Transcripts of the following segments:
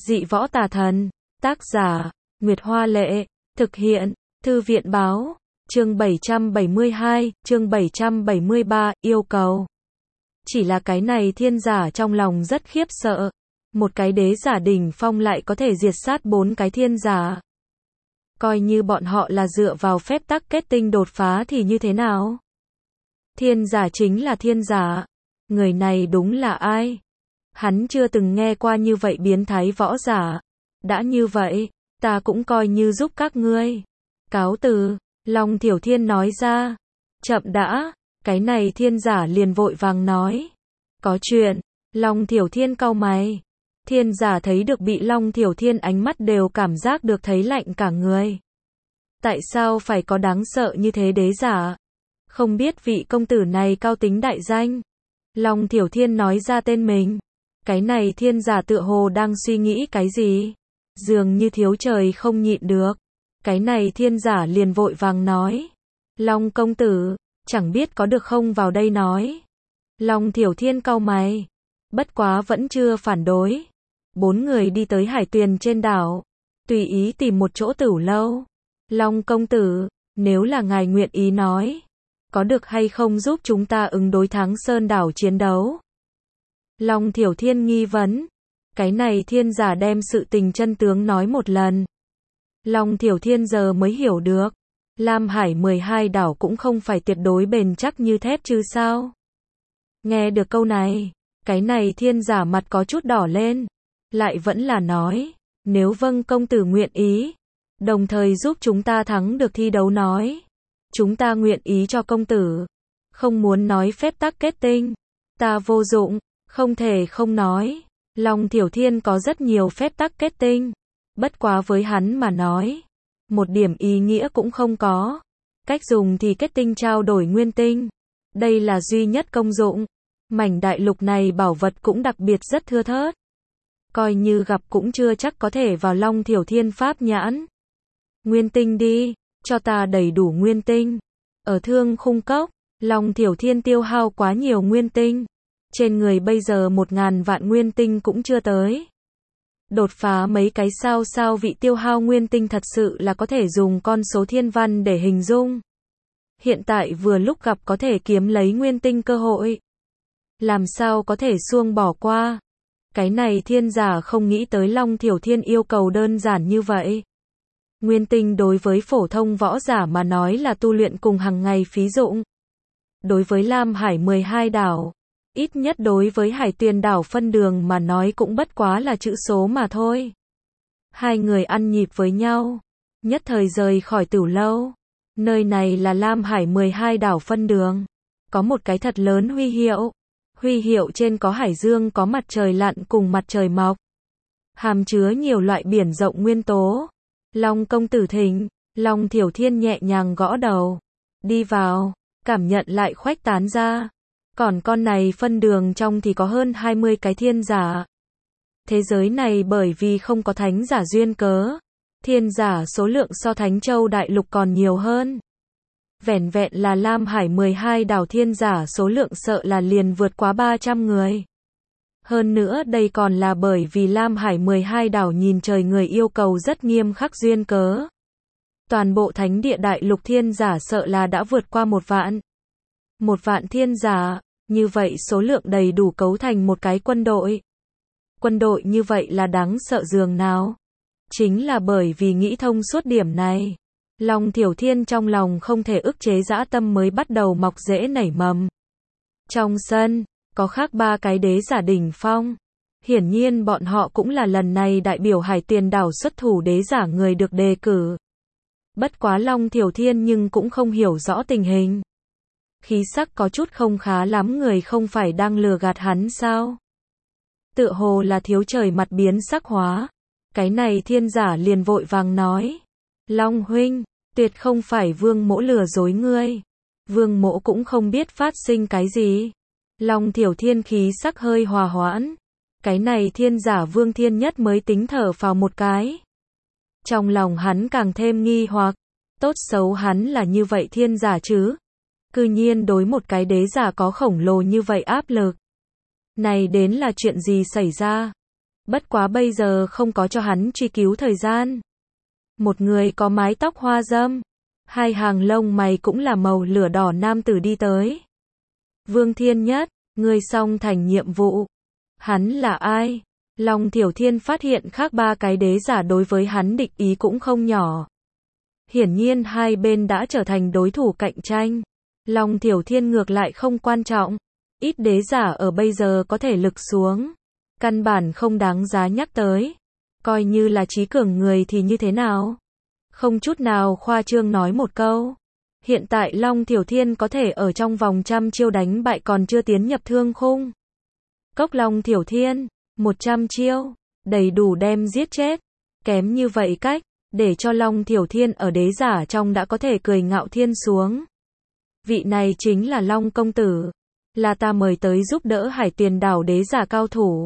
Dị võ tà thần, tác giả, Nguyệt Hoa Lệ, thực hiện, Thư viện Báo, chương 772, chương 773, yêu cầu. Chỉ là cái này thiên giả trong lòng rất khiếp sợ. Một cái đế giả đỉnh phong lại có thể diệt sát 4 cái thiên giả. Coi như bọn họ là dựa vào phép tắc kết tinh đột phá thì như thế nào? Thiên giả chính là thiên giả. Người này đúng là ai? Hắn chưa từng nghe qua như vậy biến thái võ giả. Đã như vậy, ta cũng coi như giúp các ngươi. Cáo từ, Long Thiểu Thiên nói ra. Chậm đã, cái này thiên giả liền vội vàng nói. Có chuyện, Long Thiểu Thiên cau mày. Thiên giả thấy được bị Long Thiểu Thiên ánh mắt đều cảm giác được thấy lạnh cả người. Tại sao phải có đáng sợ như thế đế giả? Không biết vị công tử này cao tính đại danh. Long Thiểu Thiên nói ra tên mình. Cái này thiên giả tựa hồ đang suy nghĩ cái gì? Dường như thiếu trời không nhịn được. Cái này thiên giả liền vội vàng nói. Long công tử, chẳng biết có được không vào đây nói. Long Thiểu Thiên cau mày. Bất quá vẫn chưa phản đối. 4 người đi tới hải tuyền trên đảo. Tùy ý tìm một chỗ tửu lâu. Long công tử, nếu là ngài nguyện ý nói. Có được hay không giúp chúng ta ứng đối Thắng Sơn đảo chiến đấu? Long Thiểu Thiên nghi vấn. Cái này thiên giả đem sự tình chân tướng nói một lần. Long Thiểu Thiên giờ mới hiểu được. Lam Hải 12 đảo cũng không phải tuyệt đối bền chắc như thép chứ sao? Nghe được câu này, cái này thiên giả mặt có chút đỏ lên. Lại vẫn là nói, nếu vâng công tử nguyện ý, đồng thời giúp chúng ta thắng được thi đấu nói. Chúng ta nguyện ý cho công tử. Không muốn nói phép tắc kết tinh. Ta vô dụng, không thể không nói. Long Thiểu Thiên có rất nhiều phép tắc kết tinh. Bất quá với hắn mà nói. Một điểm ý nghĩa cũng không có. Cách dùng thì kết tinh trao đổi nguyên tinh. Đây là duy nhất công dụng. Mảnh đại lục này bảo vật cũng đặc biệt rất thưa thớt. Coi như gặp cũng chưa chắc có thể vào Long Thiểu Thiên pháp nhãn. Nguyên tinh đi, cho ta đầy đủ nguyên tinh. Ở Thương Khung Cốc, Long Thiểu Thiên tiêu hao quá nhiều nguyên tinh. Trên người bây giờ 1000 vạn nguyên tinh cũng chưa tới. Đột phá mấy cái sao vị tiêu hao nguyên tinh thật sự là có thể dùng con số thiên văn để hình dung. Hiện tại vừa lúc gặp có thể kiếm lấy nguyên tinh cơ hội. Làm sao có thể xuông bỏ qua. Cái này thiên giả không nghĩ tới Long Thiểu Thiên yêu cầu đơn giản như vậy. Nguyên tinh đối với phổ thông võ giả mà nói là tu luyện cùng hàng ngày phí dụng. Đối với Lam Hải 12 đảo, ít nhất đối với Hải Tuyền đảo phân đường mà nói cũng bất quá là chữ số mà thôi. Hai người ăn nhịp với nhau, nhất thời rời khỏi tửu lâu. Nơi này là Lam Hải 12 đảo phân đường. Có một cái thật lớn huy hiệu. Huy hiệu trên có hải dương có mặt trời lặn cùng mặt trời mọc. Hàm chứa nhiều loại biển rộng nguyên tố. Long công tử thỉnh, Long Thiểu Thiên nhẹ nhàng gõ đầu. Đi vào, cảm nhận lại khuếch tán ra. Còn con này phân đường trong thì có hơn 20 cái thiên giả. Thế giới này bởi vì không có thánh giả duyên cớ. Thiên giả số lượng so Thánh Châu Đại Lục còn nhiều hơn. Vẻn vẹn là Lam Hải 12 đảo thiên giả số lượng sợ là liền vượt quá 300 người. Hơn nữa đây còn là bởi vì Lam Hải 12 đảo nhìn trời người yêu cầu rất nghiêm khắc duyên cớ. Toàn bộ thánh địa đại lục thiên giả sợ là đã vượt qua 1 vạn. 1 vạn thiên giả, như vậy số lượng đầy đủ cấu thành một cái quân đội. Quân đội như vậy là đáng sợ dường nào? Chính là bởi vì nghĩ thông suốt điểm này. Long Thiểu Thiên trong lòng không thể ức chế dã tâm mới bắt đầu mọc rễ nảy mầm. Trong sân, có khác 3 cái đế giả đỉnh phong. Hiển nhiên bọn họ cũng là lần này đại biểu Hải Tuyền đảo xuất thủ đế giả người được đề cử. Bất quá Long Thiểu Thiên nhưng cũng không hiểu rõ tình hình. Khí sắc có chút không khá lắm, người không phải đang lừa gạt hắn sao? Tựa hồ là thiếu trời mặt biến sắc hóa. Cái này thiên giả liền vội vàng nói. Long huynh, tuyệt không phải Vương Mỗ lừa dối ngươi. Vương Mỗ cũng không biết phát sinh cái gì. Long Thiểu Thiên khí sắc hơi hòa hoãn. Cái này thiên giả Vương Thiên Nhất mới tính thở phào một cái. Trong lòng hắn càng thêm nghi hoặc. Tốt xấu hắn là như vậy thiên giả chứ. Cư nhiên đối một cái đế giả có khổng lồ như vậy áp lực. Này đến là chuyện gì xảy ra? Bất quá bây giờ không có cho hắn truy cứu thời gian. Một người có mái tóc hoa râm, hai hàng lông mày cũng là màu lửa đỏ nam tử đi tới. Vương Thiên Nhất, ngươi xong thành nhiệm vụ. Hắn là ai? Long Thiểu Thiên phát hiện khác ba cái đế giả đối với hắn địch ý cũng không nhỏ. Hiển nhiên hai bên đã trở thành đối thủ cạnh tranh. Long Thiểu Thiên ngược lại không quan trọng. Ít đế giả ở bây giờ có thể lực xuống. Căn bản không đáng giá nhắc tới. Coi như là trí cường người thì như thế nào? Không chút nào khoa trương nói một câu. Hiện tại Long Thiểu Thiên có thể ở trong vòng 100 chiêu đánh bại còn chưa tiến nhập thương khung. Cốc Long Thiểu Thiên, 100 chiêu, đầy đủ đem giết chết. Kém như vậy cách, để cho Long Thiểu Thiên ở đế giả trong đã có thể cười ngạo thiên xuống. Vị này chính là Long công tử, là ta mời tới giúp đỡ Hải Tuyền đảo đế giả cao thủ.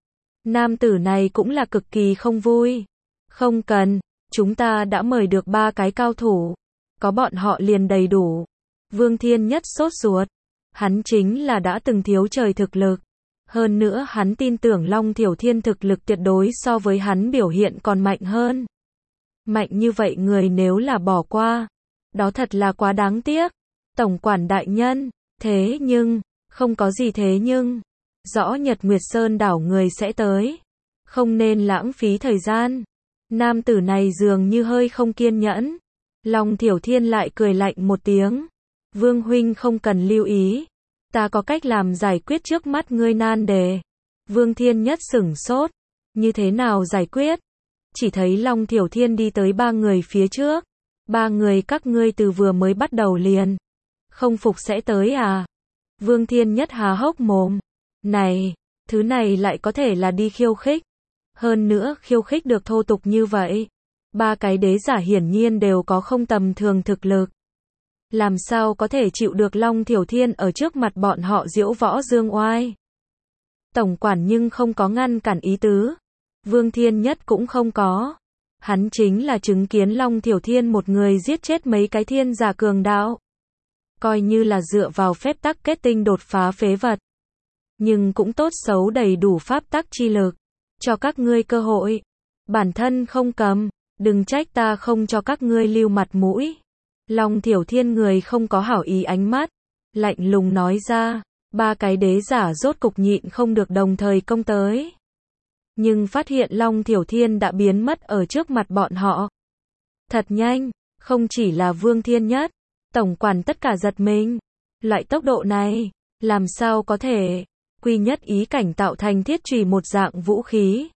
Nam tử này cũng là cực kỳ không vui. Không cần, chúng ta đã mời được 3 cái cao thủ, có bọn họ liền đầy đủ. Vương Thiên Nhất sốt ruột, hắn chính là đã từng thiếu trời thực lực. Hơn nữa hắn tin tưởng Long Thiểu Thiên thực lực tuyệt đối so với hắn biểu hiện còn mạnh hơn. Mạnh như vậy người nếu là bỏ qua, đó thật là quá đáng tiếc. Tổng quản đại nhân, thế nhưng, không có gì thế nhưng, rõ Nhật Nguyệt Sơn đảo người sẽ tới. Không nên lãng phí thời gian. Nam tử này dường như hơi không kiên nhẫn. Long Thiểu Thiên lại cười lạnh một tiếng. Vương huynh không cần lưu ý. Ta có cách làm giải quyết trước mắt ngươi nan đề. Vương Thiên Nhất sửng sốt. Như thế nào giải quyết? Chỉ thấy Long Thiểu Thiên đi tới 3 người phía trước. 3 người các ngươi từ vừa mới bắt đầu liền. Không phục sẽ tới à? Vương Thiên Nhất há hốc mồm. Này, thứ này lại có thể là đi khiêu khích. Hơn nữa khiêu khích được thô tục như vậy. 3 cái đế giả hiển nhiên đều có không tầm thường thực lực. Làm sao có thể chịu được Long Thiểu Thiên ở trước mặt bọn họ diễu võ dương oai. Tổng quản nhưng không có ngăn cản ý tứ. Vương Thiên Nhất cũng không có. Hắn chính là chứng kiến Long Thiểu Thiên một người giết chết mấy cái thiên giả cường đạo. Coi như là dựa vào phép tắc kết tinh đột phá phế vật. Nhưng cũng tốt xấu đầy đủ pháp tắc chi lực. Cho các ngươi cơ hội. Bản thân không cầm. Đừng trách ta không cho các ngươi lưu mặt mũi. Long Thiểu Thiên người không có hảo ý ánh mắt. Lạnh lùng nói ra. 3 cái đế giả rốt cục nhịn không được đồng thời công tới. Nhưng phát hiện Long Thiểu Thiên đã biến mất ở trước mặt bọn họ. Thật nhanh. Không chỉ là Vương Thiên Nhất. Tổng quản tất cả giật mình. Loại tốc độ này. Làm sao có thể. Quy nhất ý cảnh tạo thành thiết chùy một dạng vũ khí.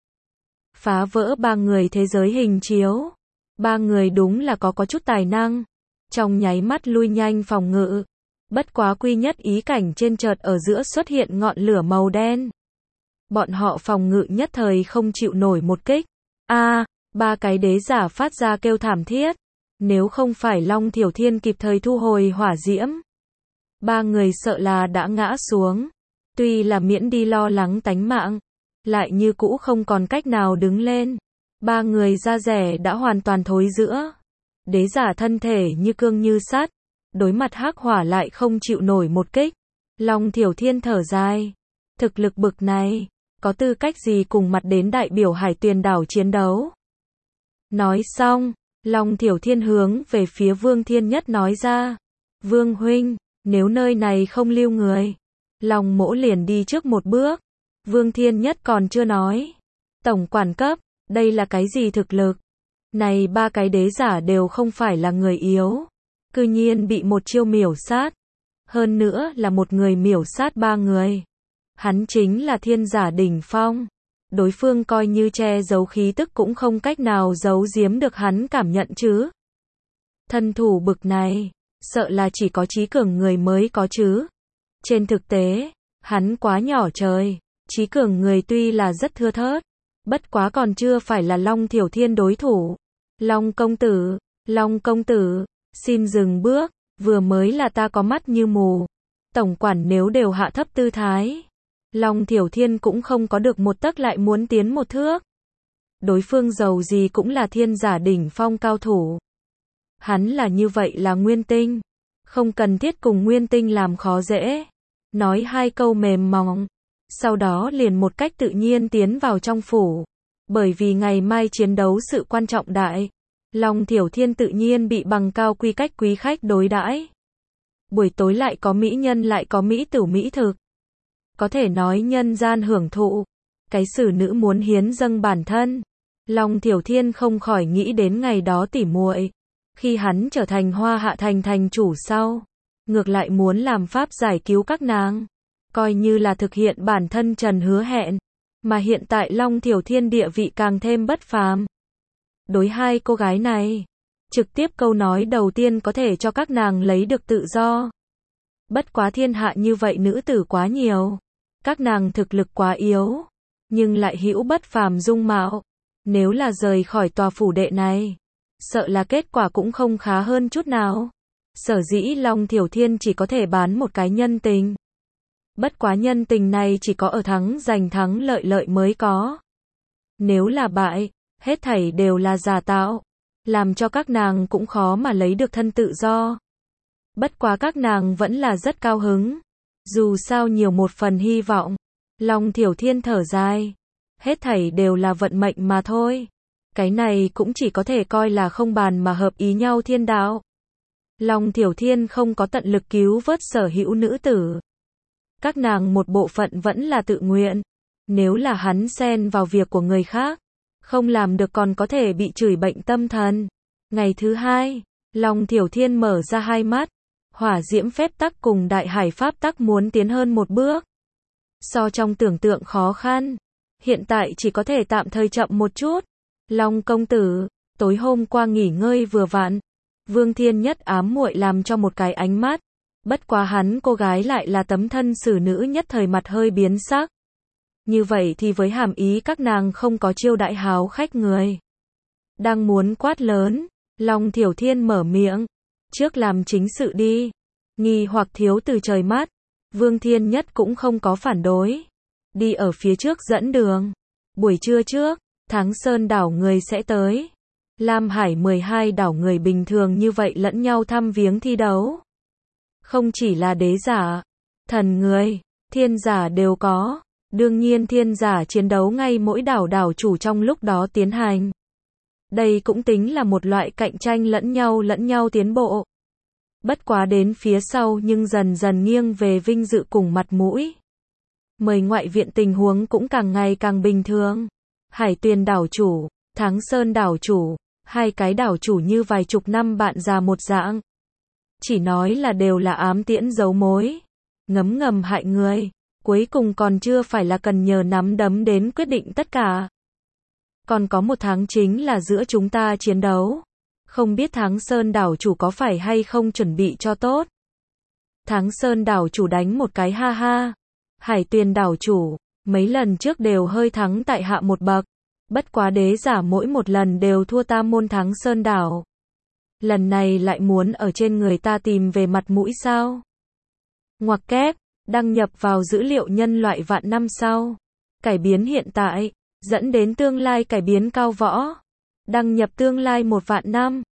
Phá vỡ 3 người thế giới hình chiếu. 3 người đúng là có chút tài năng. Trong nháy mắt lui nhanh phòng ngự. Bất quá quy nhất ý cảnh trên chợt ở giữa xuất hiện ngọn lửa màu đen. Bọn họ phòng ngự nhất thời không chịu nổi một kích. A, 3 cái đế giả phát ra kêu thảm thiết. Nếu không phải Long Thiểu Thiên kịp thời thu hồi hỏa diễm. 3 người sợ là đã ngã xuống. Tuy là miễn đi lo lắng tánh mạng. Lại như cũ không còn cách nào đứng lên. 3 người da rẻ đã hoàn toàn thối rữa. Đế giả thân thể như cương như sắt. Đối mặt hắc hỏa lại không chịu nổi một kích. Long Thiểu Thiên thở dài. Thực lực bực này. Có tư cách gì cùng mặt đến đại biểu Hải Tuyền đảo chiến đấu. Nói xong. Long Thiểu Thiên hướng về phía Vương Thiên Nhất nói ra. Vương huynh. Nếu nơi này không lưu người. Long mỗ liền đi trước một bước. Vương Thiên Nhất còn chưa nói. Tổng quản cấp. Đây là cái gì thực lực? Này 3 cái đế giả đều không phải là người yếu. Cư nhiên bị một chiêu miểu sát. Hơn nữa là một người miểu sát 3 người. Hắn chính là thiên giả đỉnh phong. Đối phương coi như che giấu khí tức cũng không cách nào giấu giếm được hắn cảm nhận chứ. Thân thủ bực này. Sợ là chỉ có trí cường người mới có chứ. Trên thực tế. Hắn quá nhỏ trời. Trí cường người tuy là rất thưa thớt. Bất quá còn chưa phải là Long Thiểu Thiên đối thủ. Long công tử, xin dừng bước, vừa mới là ta có mắt như mù. Tổng quản nếu đều hạ thấp tư thái. Long Thiểu Thiên cũng không có được một tấc lại muốn tiến một thước. Đối phương giàu gì cũng là thiên giả đỉnh phong cao thủ. Hắn là như vậy là nguyên tinh. Không cần thiết cùng nguyên tinh làm khó dễ. Nói 2 câu mềm mỏng. sau đó liền một cách tự nhiên tiến vào trong phủ. Bởi vì ngày mai chiến đấu sự quan trọng đại, Long Thiểu Thiên tự nhiên bị bằng cao quy cách quý khách đối đãi. Buổi tối lại có mỹ nhân lại có mỹ tửu mỹ thực. Có thể nói nhân gian hưởng thụ. Cái xử nữ muốn hiến dâng bản thân. Long Thiểu Thiên không khỏi nghĩ đến ngày đó tỉ muội. Khi hắn trở thành Hoa Hạ Thành thành chủ sau, ngược lại muốn làm pháp giải cứu các nàng. Coi như là thực hiện bản thân trần hứa hẹn. Mà hiện tại Long Thiểu Thiên địa vị càng thêm bất phàm. Đối hai cô gái này, trực tiếp câu nói đầu tiên có thể cho các nàng lấy được tự do. Bất quá thiên hạ như vậy nữ tử quá nhiều. Các nàng thực lực quá yếu. Nhưng lại hữu bất phàm dung mạo. Nếu là rời khỏi tòa phủ đệ này, sợ là kết quả cũng không khá hơn chút nào. Sở dĩ Long Thiểu Thiên chỉ có thể bán một cái nhân tình. Bất quá nhân tình này chỉ có ở thắng giành thắng lợi mới có. Nếu là bại, hết thảy đều là giả tạo. Làm cho các nàng cũng khó mà lấy được thân tự do. Bất quá các nàng vẫn là rất cao hứng. Dù sao nhiều một phần hy vọng. Long Thiểu Thiên thở dài. Hết thảy đều là vận mệnh mà thôi. Cái này cũng chỉ có thể coi là không bàn mà hợp ý nhau thiên đạo. Long Thiểu Thiên không có tận lực cứu vớt sở hữu nữ tử. Các nàng một bộ phận vẫn là tự nguyện. Nếu là hắn xen vào việc của người khác, không làm được còn có thể bị chửi bệnh tâm thần. Ngày thứ hai, Long Thiểu Thiên mở ra hai mắt. Hỏa diễm phép tắc cùng đại hải pháp tắc muốn tiến hơn một bước. So trong tưởng tượng khó khăn. Hiện tại chỉ có thể tạm thời chậm một chút. Long công tử, tối hôm qua nghỉ ngơi vừa vặn. Vương Thiên Nhất ám muội làm cho một cái ánh mắt. Bất quá hắn cô gái lại là tấm thân xử nữ nhất thời mặt hơi biến sắc. Như vậy thì với hàm ý các nàng không có chiêu đại háo khách người. Đang muốn quát lớn, Long Thiểu Thiên mở miệng. Trước làm chính sự đi. Nghi hoặc thiếu từ trời mắt. Vương Thiên Nhất cũng không có phản đối. Đi ở phía trước dẫn đường. Buổi trưa trước, Thắng Sơn đảo người sẽ tới. Lam Hải 12 đảo người bình thường như vậy lẫn nhau thăm viếng thi đấu. Không chỉ là đế giả, thần người, thiên giả đều có. Đương nhiên thiên giả chiến đấu ngay mỗi đảo đảo chủ trong lúc đó tiến hành. Đây cũng tính là một loại cạnh tranh lẫn nhau tiến bộ. Bất quá đến phía sau nhưng dần dần nghiêng về vinh dự cùng mặt mũi. Mời ngoại viện tình huống cũng càng ngày càng bình thường. Hải Tuyền đảo chủ, Thắng Sơn đảo chủ, hai cái đảo chủ như vài chục năm bạn già một dạng. Chỉ nói là đều là ám tiễn giấu mối. Ngấm ngầm hại người. Cuối cùng còn chưa phải là cần nhờ nắm đấm đến quyết định tất cả. Còn có một tháng chính là giữa chúng ta chiến đấu. Không biết Thắng Sơn đảo chủ có phải hay không chuẩn bị cho tốt. Thắng Sơn đảo chủ đánh một cái ha ha. Hải Tuyền đảo chủ, mấy lần trước đều hơi thắng tại hạ một bậc. Bất quá đế giả mỗi một lần đều thua ta môn Thắng Sơn đảo. Lần này lại muốn ở trên người ta tìm về mặt mũi sao? Ngoặc kép, đăng nhập vào dữ liệu nhân loại vạn năm sau. Cải biến hiện tại, dẫn đến tương lai cải biến cao võ. Đăng nhập tương lai 1 vạn năm.